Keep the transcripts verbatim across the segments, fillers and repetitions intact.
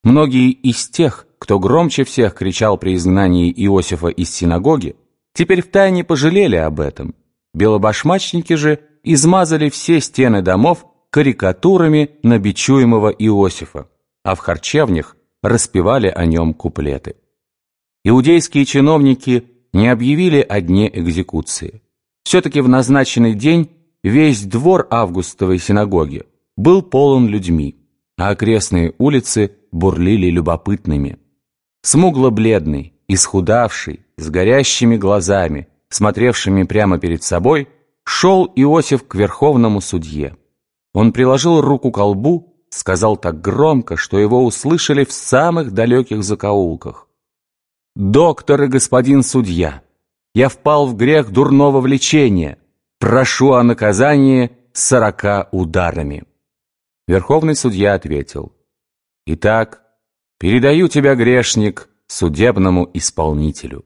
Многие из тех, кто громче всех кричал при изгнании Иосифа из синагоги, теперь втайне пожалели об этом. Белобашмачники же измазали все стены домов карикатурами на бичуемого Иосифа, а в харчевнях распевали о нем куплеты. Иудейские чиновники не объявили о дне экзекуции. Все-таки в назначенный день весь двор Августовой синагоги был полон людьми, а окрестные улицы бурлили любопытными. Смугло-бледный, исхудавший, с горящими глазами, смотревшими прямо перед собой, шел Иосиф к верховному судье. Он приложил руку ко лбу, сказал так громко, что его услышали в самых далеких закоулках: «Доктор и господин судья, я впал в грех дурного влечения. Прошу о наказании сорока ударами». Верховный судья ответил: «Итак, передаю тебя, грешник, судебному исполнителю».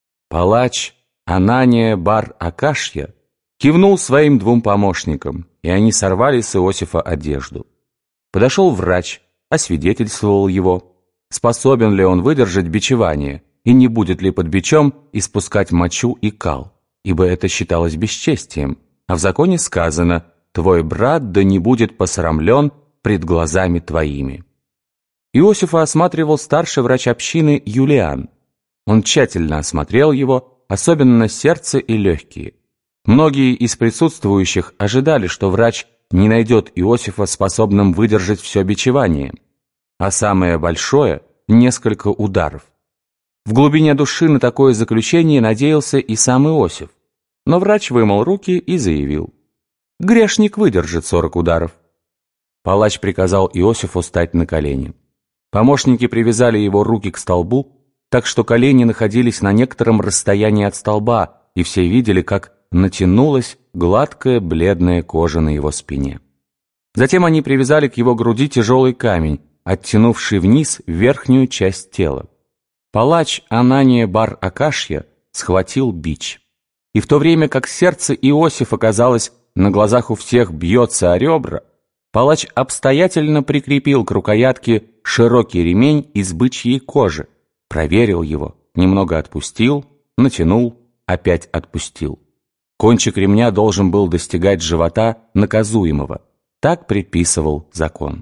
Палач Анания бар Акашья кивнул своим двум помощникам, и они сорвали с Иосифа одежду. Подошел врач, освидетельствовал его, способен ли он выдержать бичевание и не будет ли под бичом испускать мочу и кал, ибо это считалось бесчестием, а в законе сказано: «Твой брат да не будет посрамлен пред глазами твоими». Иосифа осматривал старший врач общины Юлиан. Он тщательно осмотрел его, особенно сердце и легкие. Многие из присутствующих ожидали, что врач не найдет Иосифа способным выдержать все бичевание, а самое большое — несколько ударов. В глубине души на такое заключение надеялся и сам Иосиф, но врач вымыл руки и заявил: «Грешник выдержит сорок ударов». Палач приказал Иосифу стать на колени. Помощники привязали его руки к столбу, так что колени находились на некотором расстоянии от столба, и все видели, как натянулась гладкая бледная кожа на его спине. Затем они привязали к его груди тяжелый камень, оттянувший вниз верхнюю часть тела. Палач Анания бар Акашья схватил бич. И в то время как сердце Иосифа, казалось, на глазах у всех бьется о ребра, палач обстоятельно прикрепил к рукоятке широкий ремень из бычьей кожи, проверил его, немного отпустил, натянул, опять отпустил. Кончик ремня должен был достигать живота наказуемого. Так предписывал закон.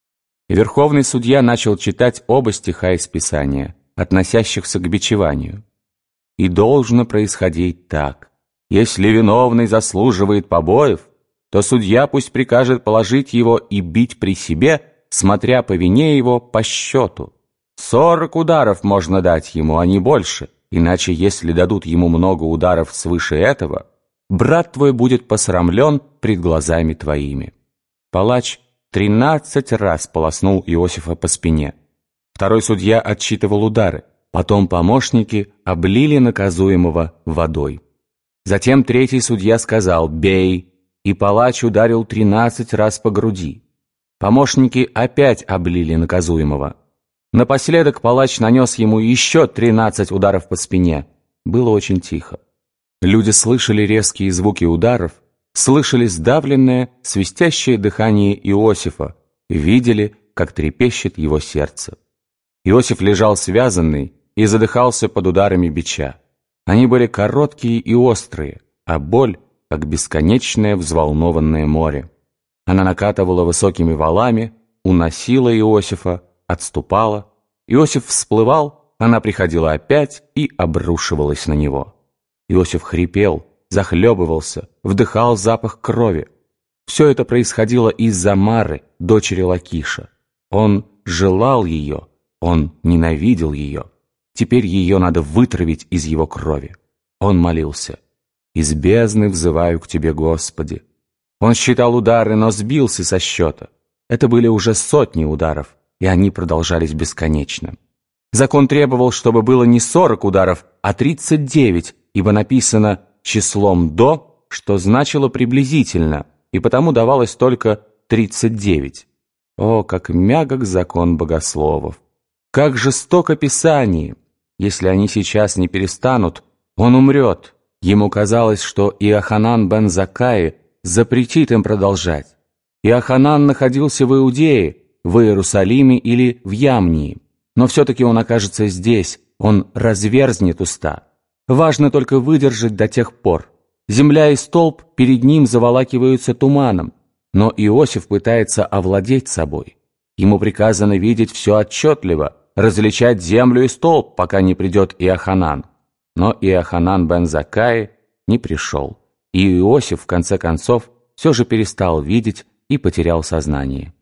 И верховный судья начал читать оба стиха из Писания, относящихся к бичеванию. «И должно происходить так: если виновный заслуживает побоев, то судья пусть прикажет положить его и бить при себе, смотря по вине его по счету. Сорок ударов можно дать ему, а не больше, иначе если дадут ему много ударов свыше этого, брат твой будет посрамлен пред глазами твоими». Палач тринадцать раз полоснул Иосифа по спине. Второй судья отсчитывал удары, потом помощники облили наказуемого водой. Затем третий судья сказал: «Бей», и палач ударил тринадцать раз по груди. Помощники опять облили наказуемого. Напоследок палач нанес ему еще тринадцать ударов по спине. Было очень тихо. Люди слышали резкие звуки ударов, слышали сдавленное, свистящее дыхание Иосифа, видели, как трепещет его сердце. Иосиф лежал связанный и задыхался под ударами бича. Они были короткие и острые, а боль, как бесконечное взволнованное море. Она накатывала высокими валами, уносила Иосифа, отступала. Иосиф всплывал, она приходила опять и обрушивалась на него. Иосиф хрипел, захлебывался, вдыхал запах крови. Все это происходило из-за Мары, дочери Лакиша. Он желал ее, он ненавидел ее. Теперь ее надо вытравить из его крови. Он молился: «Из бездны взываю к тебе, Господи». Он считал удары, но сбился со счета. Это были уже сотни ударов, и они продолжались бесконечно. Закон требовал, чтобы было не сорок ударов, а тридцать девять, ибо написано числом «до», что значило приблизительно, и потому давалось только тридцать девять. О, как мягок закон богословов! Как жестоко Писание! Если они сейчас не перестанут, он умрет. Ему казалось, что Иоханан бен Заккаи запретит им продолжать. Иоханан находился в Иудее, в Иерусалиме или в Ямнии. Но все-таки он окажется здесь, он разверзнет уста. Важно только выдержать до тех пор. Земля и столб перед ним заволакиваются туманом, но Иосиф пытается овладеть собой. Ему приказано видеть все отчетливо, различать землю и столб, пока не придет Иоханан. Но Иоханан бен Заккаи не пришел, и Иосиф, в конце концов, все же перестал видеть и потерял сознание.